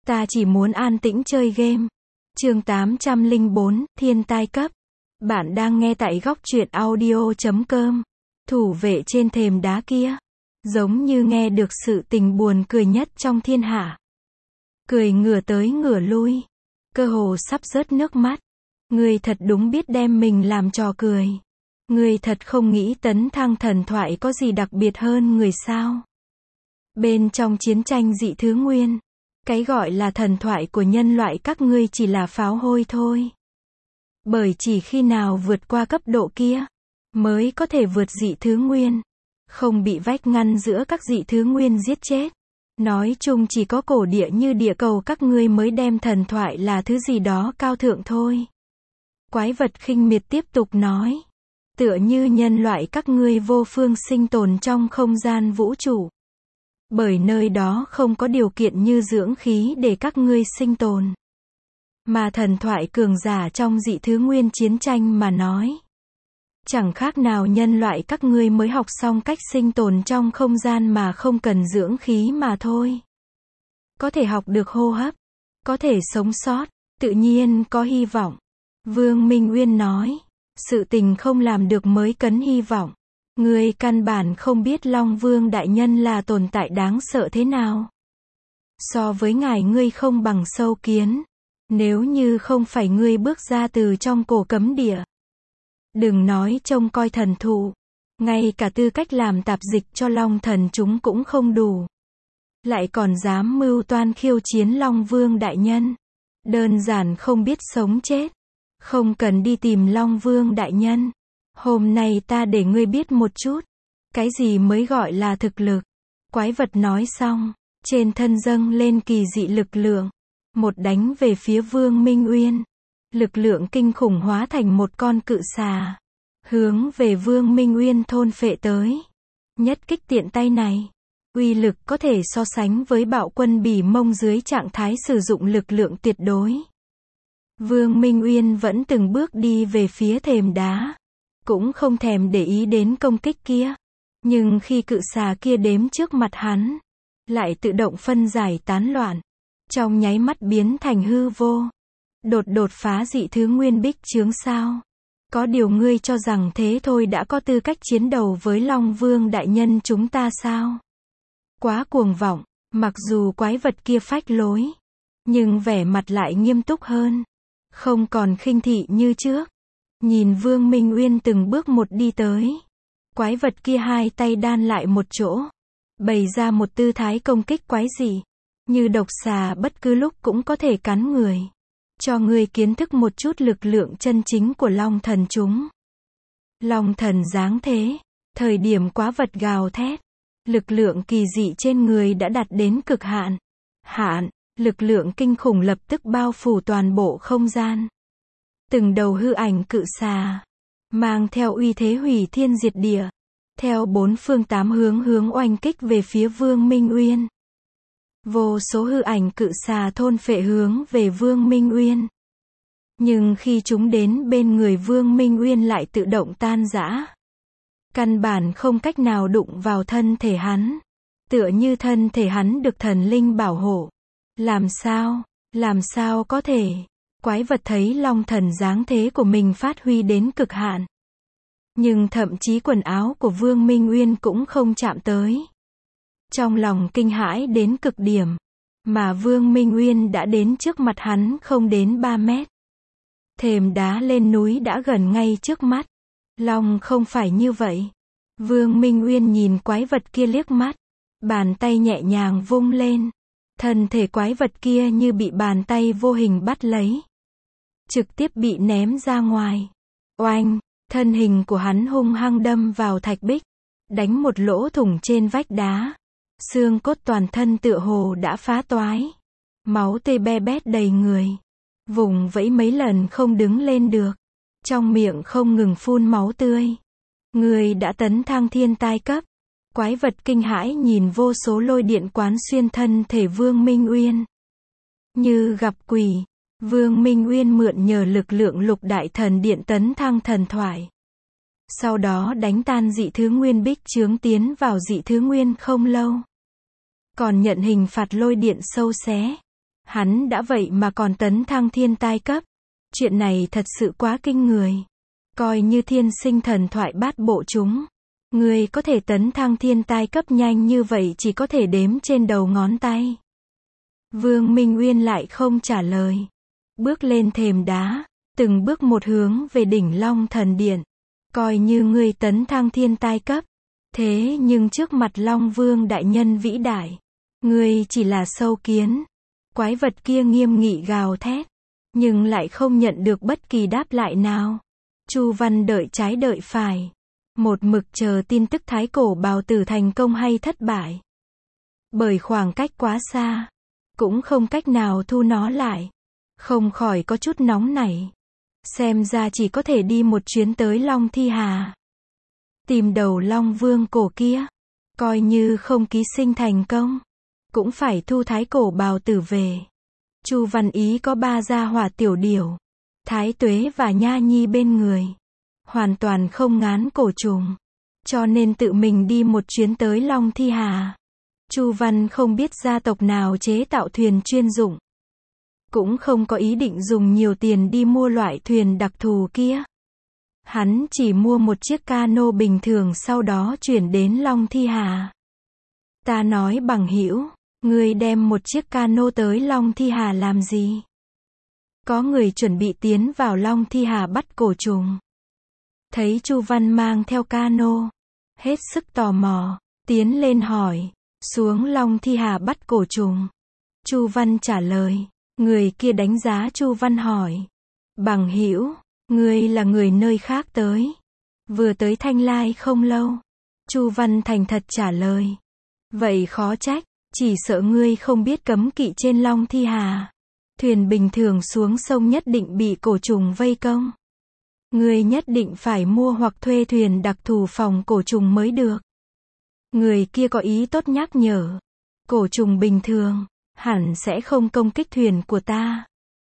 Ta chỉ muốn an tĩnh chơi game. Chương 804, thiên tai cấp. Bạn đang nghe tại góc truyện audio.com. Thủ vệ trên thềm đá kia. Giống như nghe được sự tình buồn cười nhất trong thiên hạ. Cười ngửa tới ngửa lui. Cơ hồ sắp rớt nước mắt. Người thật đúng biết đem mình làm trò cười. Người thật không nghĩ tấn thăng thần thoại có gì đặc biệt hơn người sao. Bên trong chiến tranh dị thứ nguyên. Cái gọi là thần thoại của nhân loại các ngươi chỉ là pháo hôi thôi. Bởi chỉ khi nào vượt qua cấp độ kia, mới có thể vượt dị thứ nguyên. Không bị vách ngăn giữa các dị thứ nguyên giết chết. Nói chung chỉ có cổ địa như địa cầu các ngươi mới đem thần thoại là thứ gì đó cao thượng thôi. Quái vật khinh miệt tiếp tục nói. Tựa như nhân loại các ngươi vô phương sinh tồn trong không gian vũ trụ. Bởi nơi đó không có điều kiện như dưỡng khí để các ngươi sinh tồn. Mà thần thoại cường giả trong dị thứ nguyên chiến tranh mà nói. Chẳng khác nào nhân loại các ngươi mới học xong cách sinh tồn trong không gian mà không cần dưỡng khí mà thôi. Có thể học được hô hấp. Có thể sống sót. Tự nhiên có hy vọng. Vương Minh Uyên nói. Sự tình không làm được mới cấn hy vọng. Ngươi căn bản không biết Long Vương Đại Nhân là tồn tại đáng sợ thế nào. So với ngài ngươi không bằng sâu kiến. Nếu như không phải ngươi bước ra từ trong cổ cấm địa. Đừng nói trông coi thần thụ. Ngay cả tư cách làm tạp dịch cho Long thần chúng cũng không đủ. Lại còn dám mưu toan khiêu chiến Long Vương Đại Nhân. Đơn giản không biết sống chết. Không cần đi tìm Long Vương Đại Nhân. Hôm nay ta để ngươi biết một chút. Cái gì mới gọi là thực lực. Quái vật nói xong. Trên thân dâng lên kỳ dị lực lượng. Một đánh về phía Vương Minh Uyên. Lực lượng kinh khủng hóa thành một con cự xà. Hướng về Vương Minh Uyên thôn phệ tới. Nhất kích tiện tay này. Uy lực có thể so sánh với bạo quân Bỉ Mông dưới trạng thái sử dụng lực lượng tuyệt đối. Vương Minh Uyên vẫn từng bước đi về phía thềm đá. Cũng không thèm để ý đến công kích kia. Nhưng khi cự xà kia đếm trước mặt hắn, lại tự động phân giải tán loạn. Trong nháy mắt biến thành hư vô. Đột phá dị thứ nguyên bích chướng sao. Có điều ngươi cho rằng thế thôi đã có tư cách chiến đầu với Long Vương Đại Nhân chúng ta sao? Quá cuồng vọng, mặc dù quái vật kia phách lối. Nhưng vẻ mặt lại nghiêm túc hơn. Không còn khinh thị như trước. Nhìn Vương Minh Uyên từng bước một đi tới. Quái vật kia hai tay đan lại một chỗ. Bày ra một tư thái công kích quái dị. Như độc xà bất cứ lúc cũng có thể cắn người. Cho người kiến thức một chút lực lượng chân chính của Long thần chúng. Long thần giáng thế. Thời điểm quái vật gào thét. Lực lượng kỳ dị trên người đã đạt đến cực hạn. Lực lượng kinh khủng lập tức bao phủ toàn bộ không gian. Từng đầu hư ảnh cự xà. Mang theo uy thế hủy thiên diệt địa. Theo bốn phương tám hướng oanh kích về phía Vương Minh Uyên. Vô số hư ảnh cự xà thôn phệ hướng về Vương Minh Uyên. Nhưng khi chúng đến bên người Vương Minh Uyên lại tự động tan rã. Căn bản không cách nào đụng vào thân thể hắn. Tựa như thân thể hắn được thần linh bảo hộ. Làm sao có thể. Quái vật thấy Long thần giáng thế của mình phát huy đến cực hạn. Nhưng thậm chí quần áo của Vương Minh Uyên cũng không chạm tới. Trong lòng kinh hãi đến cực điểm. Mà Vương Minh Uyên đã đến trước mặt hắn không đến 3 mét. Thềm đá lên núi đã gần ngay trước mắt. Long không phải như vậy. Vương Minh Uyên nhìn quái vật kia liếc mắt. Bàn tay nhẹ nhàng vung lên. Thân thể quái vật kia như bị bàn tay vô hình bắt lấy. Trực tiếp bị ném ra ngoài. Oanh, thân hình của hắn hung hăng đâm vào thạch bích. Đánh một lỗ thủng trên vách đá. Xương cốt toàn thân tựa hồ đã phá toái. Máu tê be bét đầy người. Vùng vẫy mấy lần không đứng lên được. Trong miệng không ngừng phun máu tươi. Người đã tấn thăng thiên tai cấp. Quái vật kinh hãi nhìn vô số lôi điện quán xuyên thân thể Vương Minh Uyên. Như gặp quỷ. Vương Minh Uyên mượn nhờ lực lượng lục đại thần điện tấn thăng thần thoại. Sau đó đánh tan dị thứ nguyên bích chướng tiến vào dị thứ nguyên không lâu. Còn nhận hình phạt lôi điện sâu xé. Hắn đã vậy mà còn tấn thăng thiên tai cấp. Chuyện này thật sự quá kinh người. Coi như thiên sinh thần thoại bát bộ chúng. Người có thể tấn thăng thiên tai cấp nhanh như vậy chỉ có thể đếm trên đầu ngón tay. Vương Minh Uyên lại không trả lời. Bước lên thềm đá, từng bước một hướng về đỉnh Long Thần Điện. Coi như ngươi tấn thăng thiên tai cấp. Thế nhưng trước mặt Long Vương đại nhân vĩ đại, ngươi chỉ là sâu kiến. Quái vật kia nghiêm nghị gào thét, nhưng lại không nhận được bất kỳ đáp lại nào. Chu Văn đợi trái đợi phải, một mực chờ tin tức thái cổ bào tử thành công hay thất bại. Bởi khoảng cách quá xa, cũng không cách nào thu nó lại. Không khỏi có chút nóng nảy. Xem ra chỉ có thể đi một chuyến tới Long Thi Hà. Tìm đầu Long Vương cổ kia. Coi như không ký sinh thành công, cũng phải thu thái cổ bào tử về. Chu Văn Ý có 3 gia hỏa tiểu điểu, Thái Tuế và Nha Nhi bên người. Hoàn toàn không ngán cổ trùng. Cho nên tự mình đi một chuyến tới Long Thi Hà. Chu Văn không biết gia tộc nào chế tạo thuyền chuyên dụng. Cũng không có ý định dùng nhiều tiền đi mua loại thuyền đặc thù kia. Hắn chỉ mua một chiếc cano bình thường sau đó chuyển đến Long Thi Hà. Ta nói bằng hữu, ngươi đem một chiếc cano tới Long Thi Hà làm gì? Có người chuẩn bị tiến vào Long Thi Hà bắt cổ trùng. Thấy Chu Văn mang theo cano, hết sức tò mò, tiến lên hỏi, xuống Long Thi Hà bắt cổ trùng. Chu Văn trả lời, người kia đánh giá Chu Văn hỏi, bằng hữu, ngươi là người nơi khác tới, vừa tới Thanh Lai không lâu. Chu Văn thành thật trả lời, vậy khó trách, chỉ sợ ngươi không biết cấm kỵ trên Long Thi Hà. Thuyền bình thường xuống sông nhất định bị cổ trùng vây công. Ngươi nhất định phải mua hoặc thuê thuyền đặc thù phòng cổ trùng mới được. Người kia có ý tốt nhắc nhở. Cổ trùng bình thường, hẳn sẽ không công kích thuyền của ta.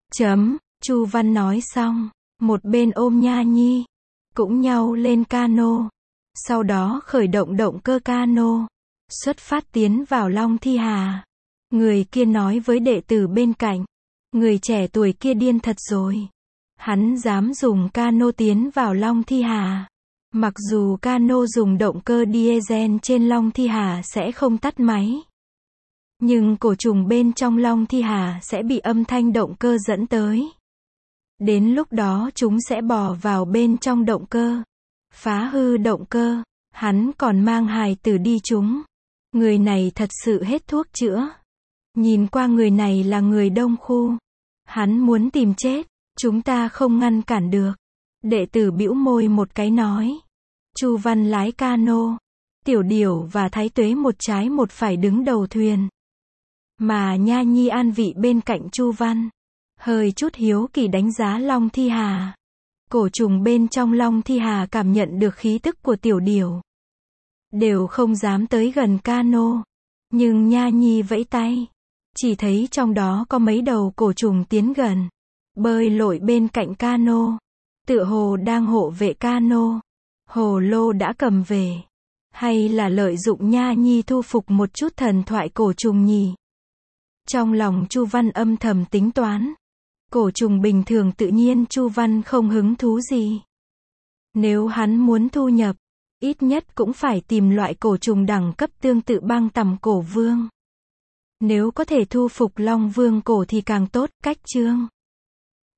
Chu Văn nói xong, một bên ôm Nha Nhi, cũng nhao lên cano. Sau đó khởi động động cơ cano, xuất phát tiến vào Long Thi Hà. Người kia nói với đệ tử bên cạnh, người trẻ tuổi kia điên thật rồi. Hắn dám dùng cano tiến vào Long Thi Hà. Mặc dù cano dùng động cơ diesel trên Long Thi Hà sẽ không tắt máy. Nhưng cổ trùng bên trong Long Thi Hà sẽ bị âm thanh động cơ dẫn tới. Đến lúc đó chúng sẽ bò vào bên trong động cơ, phá hư động cơ. Hắn còn mang hài tử đi chúng. Người này thật sự hết thuốc chữa. Nhìn qua người này là người đông khu. Hắn muốn tìm chết, chúng ta không ngăn cản được. Đệ tử bĩu môi một cái nói. Chu Văn lái cano, Tiểu Điểu và Thái Tuế một trái một phải đứng đầu thuyền. Mà Nha Nhi an vị bên cạnh Chu Văn, hơi chút hiếu kỳ đánh giá Long Thi Hà. Cổ trùng bên trong Long Thi Hà cảm nhận được khí tức của Tiểu Điểu, đều không dám tới gần cano. Nhưng Nha Nhi vẫy tay, chỉ thấy trong đó có mấy đầu cổ trùng tiến gần, bơi lội bên cạnh cano, tựa hồ đang hộ vệ cano. Hồ lô đã cầm về, hay là lợi dụng Nha Nhi thu phục một chút thần thoại cổ trùng nhỉ? Trong lòng Chu Văn âm thầm tính toán. Cổ trùng bình thường tự nhiên Chu Văn không hứng thú gì. Nếu hắn muốn thu nhập, ít nhất cũng phải tìm loại cổ trùng đẳng cấp tương tự băng tầm cổ vương. Nếu có thể thu phục Long Vương cổ thì càng tốt. Cách chương